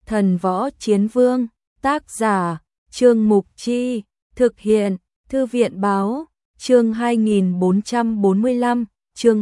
Thần Võ Chiến Vương, tác giả, Trương Mục Chi, thực hiện, Thư viện báo, chương 2445, chương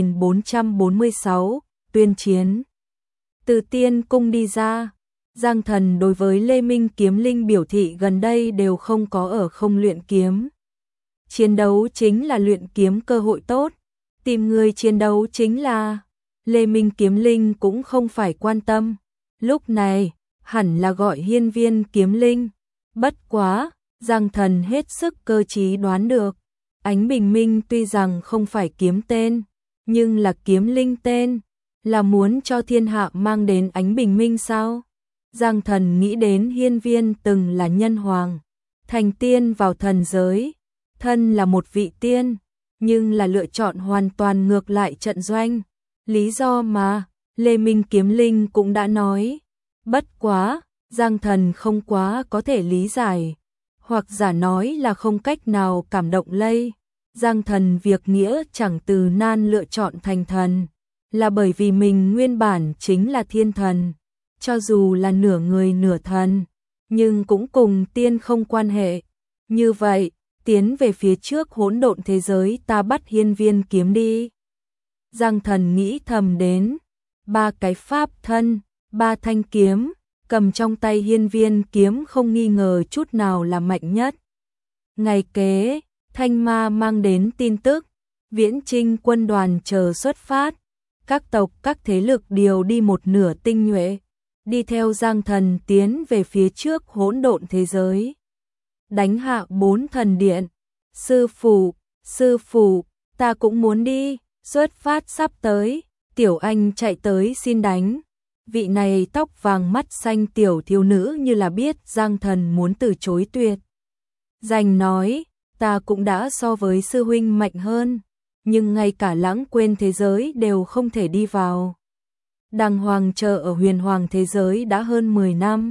2446, tuyên chiến. Từ Tiên Cung đi ra, Giang Thần đối với Lê Minh Kiếm Linh biểu thị gần đây đều không có ở không luyện kiếm. Chiến đấu chính là luyện kiếm cơ hội tốt, tìm người chiến đấu chính là... Lê Minh Kiếm Linh cũng không phải quan tâm, lúc này hẳn là gọi Hiên Viên Kiếm Linh. Bất quá, Giang Thần hết sức cơ trí đoán được, Ánh Bình Minh tuy rằng không phải kiếm tên, nhưng là kiếm linh tên, là muốn cho thiên hạ mang đến Ánh Bình Minh sao? Giang Thần nghĩ đến Hiên Viên từng là nhân hoàng, thành tiên vào thần giới, thân là một vị tiên, nhưng là lựa chọn hoàn toàn ngược lại trận doanh. Lý do mà Lê Minh Kiếm Linh cũng đã nói, bất quá, Giang Thần không quá có thể lý giải, hoặc giả nói là không cách nào cảm động lây. Giang Thần việc nghĩa chẳng từ nan lựa chọn thành thần, là bởi vì mình nguyên bản chính là thiên thần, cho dù là nửa người nửa thần, nhưng cũng cùng tiên không quan hệ. Như vậy, tiến về phía trước hỗn độn thế giới ta bắt Hiên Viên kiếm đi. Giang Thần nghĩ thầm đến, 3 cái pháp thân, 3 thanh kiếm, cầm trong tay Hiên Viên kiếm không nghi ngờ chút nào là mạnh nhất. Ngày kế, Thanh Ma mang đến tin tức, Viễn Trinh quân đoàn chờ xuất phát, các tộc các thế lực điều đi một nửa tinh nhuệ, đi theo Giang Thần tiến về phía trước hỗn độn thế giới. Đánh hạ 4 thần điện, sư phụ, ta cũng muốn đi. Xuất phát sắp tới, Tiểu Anh chạy tới xin đánh. Vị này tóc vàng mắt xanh tiểu thiếu nữ như là biết Giang Thần muốn từ chối tuyệt. Giành nói, ta cũng đã so với sư huynh mạnh hơn, nhưng ngay cả lãng quên thế giới đều không thể đi vào. Đàng hoàng chờ ở huyền hoàng thế giới đã hơn 10 năm.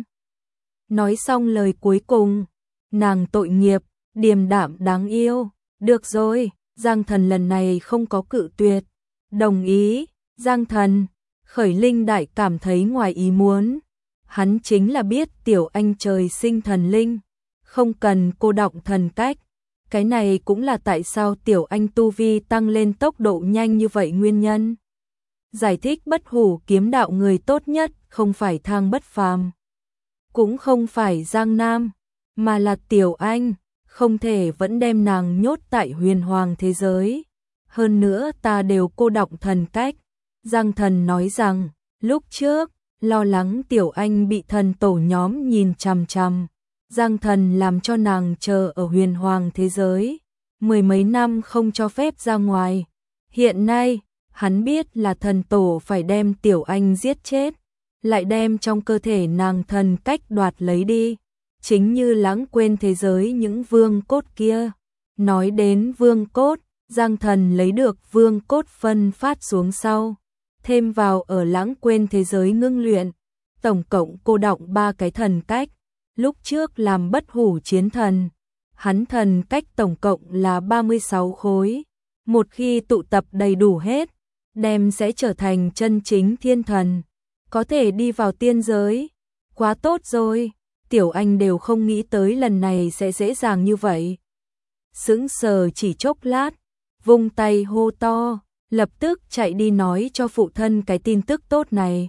Nói xong lời cuối cùng, nàng tội nghiệp, điềm đạm đáng yêu. Được rồi. Giang Thần lần này không có cự tuyệt, đồng ý. Giang Thần, Khởi Linh Đại cảm thấy ngoài ý muốn, hắn chính là biết Tiểu Anh trời sinh thần linh, không cần cô đọng thần cách, cái này cũng là tại sao Tiểu Anh tu vi tăng lên tốc độ nhanh như vậy nguyên nhân. Giải thích Bất Hủ kiếm đạo người tốt nhất không phải Thang Bất Phàm, cũng không phải Giang Nam, mà là Tiểu Anh. Không thể vẫn đem nàng nhốt tại huyền hoàng thế giới. Hơn nữa ta đều cô đọng thần cách. Giang Thần nói rằng, lúc trước, lo lắng Tiểu Anh bị thần tổ nhóm nhìn chằm chằm. Giang Thần làm cho nàng chờ ở huyền hoàng thế giới. 10 mấy năm không cho phép ra ngoài. Hiện nay, hắn biết là thần tổ phải đem Tiểu Anh giết chết. Lại đem trong cơ thể nàng thần cách đoạt lấy đi. Chính như lãng quên thế giới những vương cốt kia. Nói đến vương cốt, Giang Thần lấy được vương cốt phân phát xuống sau, thêm vào ở lãng quên thế giới ngưng luyện, tổng cộng cô đọng 3 cái thần cách. Lúc trước làm Bất Hủ chiến thần, hắn thần cách tổng cộng là 36 khối. Một khi tụ tập đầy đủ hết, đem sẽ trở thành chân chính thiên thần, có thể đi vào tiên giới. Quá tốt rồi. Tiểu Anh đều không nghĩ tới lần này sẽ dễ dàng như vậy. Sững sờ chỉ chốc lát, vung tay hô to, lập tức chạy đi nói cho phụ thân cái tin tức tốt này.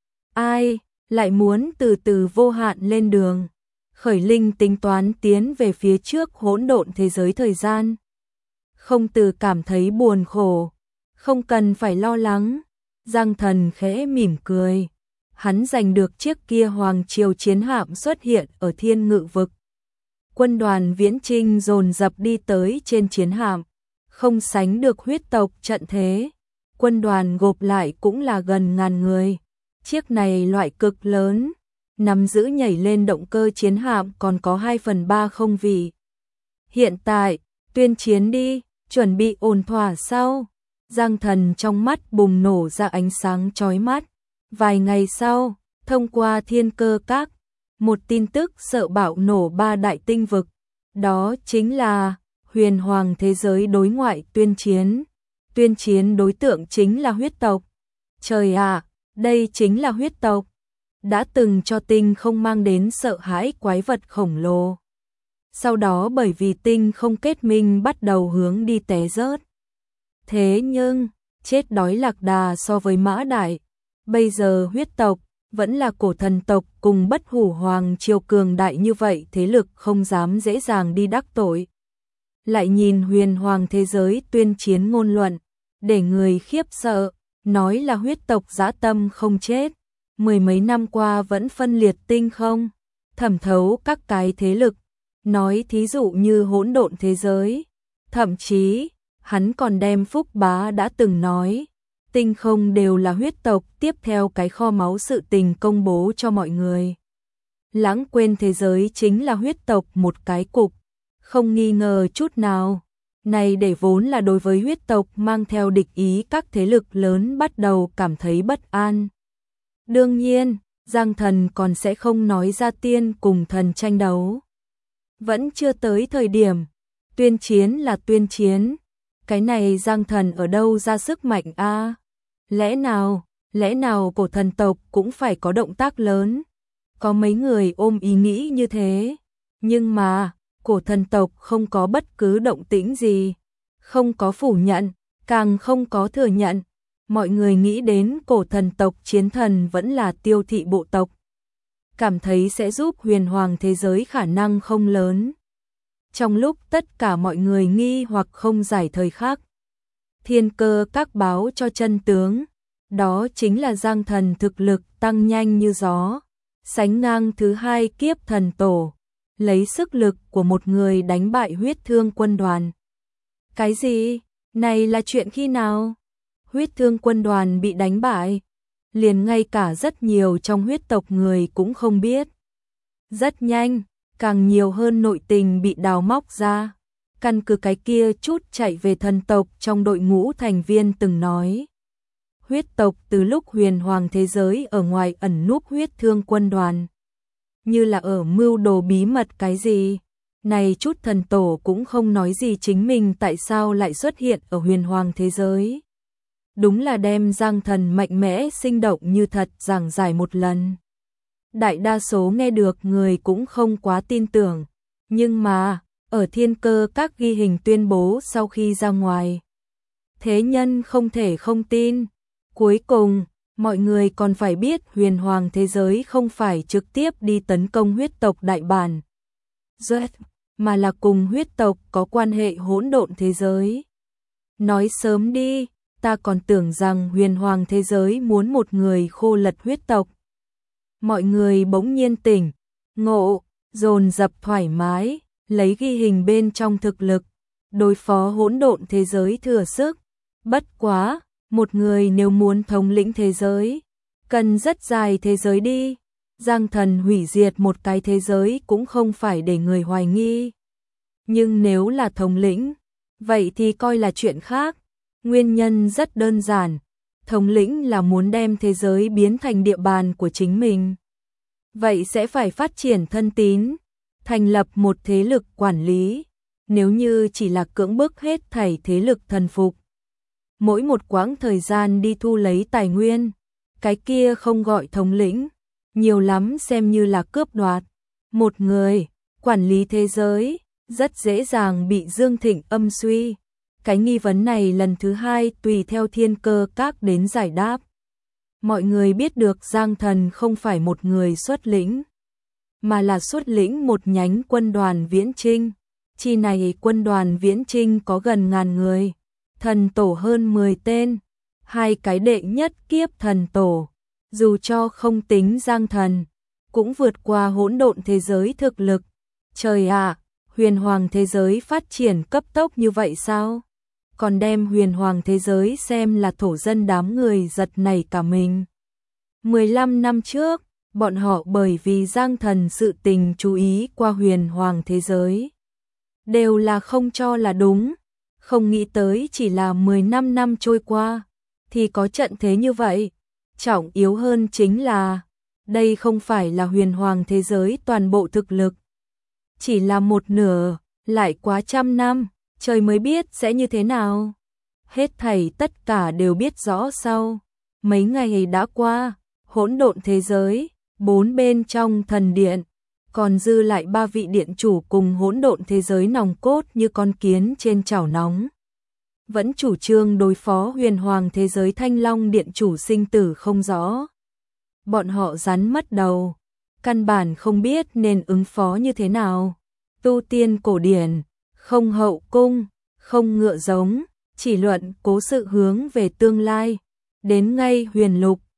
Ai, lại muốn từ từ vô hạn lên đường. Khởi Linh tính toán tiến về phía trước hỗn độn thế giới thời gian. Không từ cảm thấy buồn khổ, không cần phải lo lắng. Giang Thần khẽ mỉm cười. Hắn giành được chiếc kia hoàng triều chiến hạm xuất hiện ở thiên ngự vực. Quân đoàn Viễn Trinh dồn dập đi tới trên chiến hạm, không sánh được huyết tộc trận thế. Quân đoàn gộp lại cũng là gần 1000 người. Chiếc này loại cực lớn, nắm giữ nhảy lên động cơ chiến hạm còn có 2/3 không vị. Hiện tại, tuyên chiến đi, chuẩn bị ổn thỏa sao? Giang Thần trong mắt bùng nổ ra ánh sáng chói mắt. Vài ngày sau, thông qua thiên cơ các, một tin tức sợ bạo nổ 3 đại tinh vực. Đó chính là huyền hoàng thế giới đối ngoại tuyên chiến. Tuyên chiến đối tượng chính là huyết tộc. Trời ạ, đây chính là huyết tộc. đã từng cho tinh không mang đến sợ hãi quái vật khổng lồ. Sau đó bởi vì tinh không kết minh bắt đầu hướng đi té rớt. Thế nhưng, chết đói lạc đà so với mã đại, bây giờ huyết tộc, vẫn là cổ thần tộc cùng bất hủ hoàng triều cường đại như vậy thế lực không dám dễ dàng đi đắc tội. Lại nhìn huyền hoàng thế giới tuyên chiến ngôn luận, để người khiếp sợ, nói là huyết tộc dã tâm không chết, mười mấy năm qua vẫn phân liệt tinh không, thẩm thấu các cái thế lực, nói thí dụ như hỗn độn thế giới, thậm chí, hắn còn đem Phúc Bá đã từng nói, tinh không đều là huyết tộc, tiếp theo cái kho máu sự tình công bố cho mọi người. Lãng quên thế giới chính là huyết tộc một cái cục, không nghi ngờ chút nào. Này để vốn là đối với huyết tộc mang theo địch ý các thế lực lớn bắt đầu cảm thấy bất an. Đương nhiên, Giang Thần còn sẽ không nói ra tiên cùng thần tranh đấu. Vẫn chưa tới thời điểm, tuyên chiến là tuyên chiến. Cái này Giang Thần ở đâu ra sức mạnh a? Lẽ nào cổ thần tộc cũng phải có động tác lớn? Có mấy người ôm ý nghĩ như thế, nhưng mà cổ thần tộc không có bất cứ động tĩnh gì, không có phủ nhận, càng không có thừa nhận. Mọi người nghĩ đến cổ thần tộc chiến thần vẫn là Tiêu Thị bộ tộc, cảm thấy sẽ giúp huyền hoàng thế giới khả năng không lớn. Trong lúc tất cả mọi người nghi hoặc không giải thời khắc, Thiên Cơ Các báo cho chân tướng, đó chính là Giang Thần thực lực tăng nhanh như gió, sánh ngang thứ hai kiếp thần tổ, lấy sức lực của một người đánh bại huyết thương quân đoàn. Cái gì? Này là chuyện khi nào? Huyết thương quân đoàn bị đánh bại, liền ngay cả rất nhiều trong huyết tộc người cũng không biết. Rất nhanh, càng nhiều hơn nội tình bị đào móc ra. Căn cứ cái kia chút chạy về thần tộc trong đội ngũ thành viên từng nói. Huyết tộc từ lúc huyền hoàng thế giới ở ngoài ẩn núp huyết thương quân đoàn. Như là ở mưu đồ bí mật cái gì. Này chút thần tổ cũng không nói gì chính mình tại sao lại xuất hiện ở huyền hoàng thế giới. Đúng là đem Giang Thần mạnh mẽ sinh động như thật giảng giải một lần. Đại đa số nghe được người cũng không quá tin tưởng. Nhưng mà, ở Thiên Cơ Các ghi hình tuyên bố sau khi ra ngoài, thế nhân không thể không tin. Cuối cùng, mọi người còn phải biết huyền hoàng thế giới không phải trực tiếp đi tấn công huyết tộc đại bản, mà là cùng huyết tộc có quan hệ hỗn độn thế giới. Nói sớm đi, ta còn tưởng rằng huyền hoàng thế giới muốn một người khô lật huyết tộc. Mọi người bỗng nhiên tỉnh, ngộ, dồn dập thoải mái, lấy ghi hình bên trong thực lực, đối phó hỗn độn thế giới thừa sức. Bất quá, một người nếu muốn thống lĩnh thế giới, cần rất dài thế giới đi. Giang Thần hủy diệt một cái thế giới cũng không phải để người hoài nghi. Nhưng nếu là thống lĩnh, vậy thì coi là chuyện khác. Nguyên nhân rất đơn giản, thống lĩnh là muốn đem thế giới biến thành địa bàn của chính mình. Vậy sẽ phải phát triển thân tín, thành lập một thế lực quản lý. Nếu như chỉ là cưỡng bức hết thảy thế lực thần phục, mỗi một quãng thời gian đi thu lấy tài nguyên, cái kia không gọi thống lĩnh, nhiều lắm xem như là cướp đoạt. Một người quản lý thế giới rất dễ dàng bị Dương Thịnh âm suy. Cái nghi vấn này lần thứ hai tùy theo Thiên Cơ Các đến giải đáp. Mọi người biết được Giang Thần không phải một người xuất lĩnh, mà là xuất lĩnh một nhánh quân đoàn viễn chinh. Chi này quân đoàn viễn chinh có gần 1000 người, thần tổ hơn 10 tên, hai cái đệ nhất kiếp thần tổ, dù cho không tính Giang Thần, cũng vượt qua hỗn độn thế giới thực lực. Trời ạ, huyền hoàng thế giới phát triển cấp tốc như vậy sao? Còn đem huyền hoàng thế giới xem là thổ dân, đám người giật nảy cả mình. 15 năm trước, bọn họ bởi vì Giang Thần sự tình chú ý qua huyền hoàng thế giới. Đều là không cho là đúng, không nghĩ tới chỉ là 15 năm trôi qua, thì có trận thế như vậy. Trọng yếu hơn chính là, đây không phải là huyền hoàng thế giới toàn bộ thực lực. Chỉ là một nửa, lại quá trăm năm, trời mới biết sẽ như thế nào. Hết thảy tất cả đều biết rõ sau. Mấy ngày đã qua, hỗn độn thế giới, 4 bên trong thần điện, còn dư lại 3 vị điện chủ cùng hỗn độn thế giới nòng cốt như con kiến trên chảo nóng. Vẫn chủ trương đối phó huyền hoàng thế giới Thanh Long điện chủ sinh tử không rõ. Bọn họ rắn mất đầu, căn bản không biết nên ứng phó như thế nào. Tu tiên cổ điển, không hậu cung, không ngựa giống, chỉ luận cố sự hướng về tương lai. Đến ngay huyền lục,